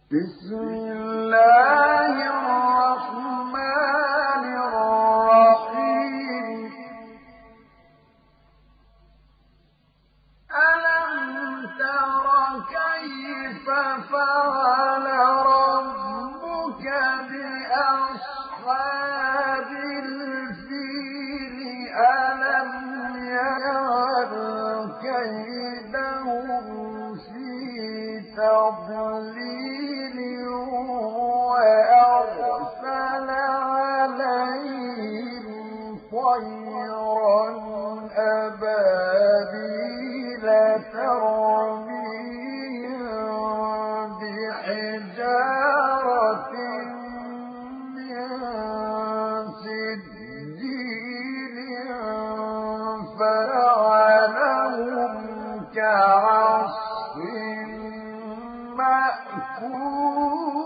بسم الله الرحمن الرحيم ألم تر كيف فعل ربك بأصحاب الفيل ألم يجعل كيدهم في تضليل وأرسل عليهم طيرا أبابيل ترميهم بحجارة من سجيل فجعلهم كعصف مأكول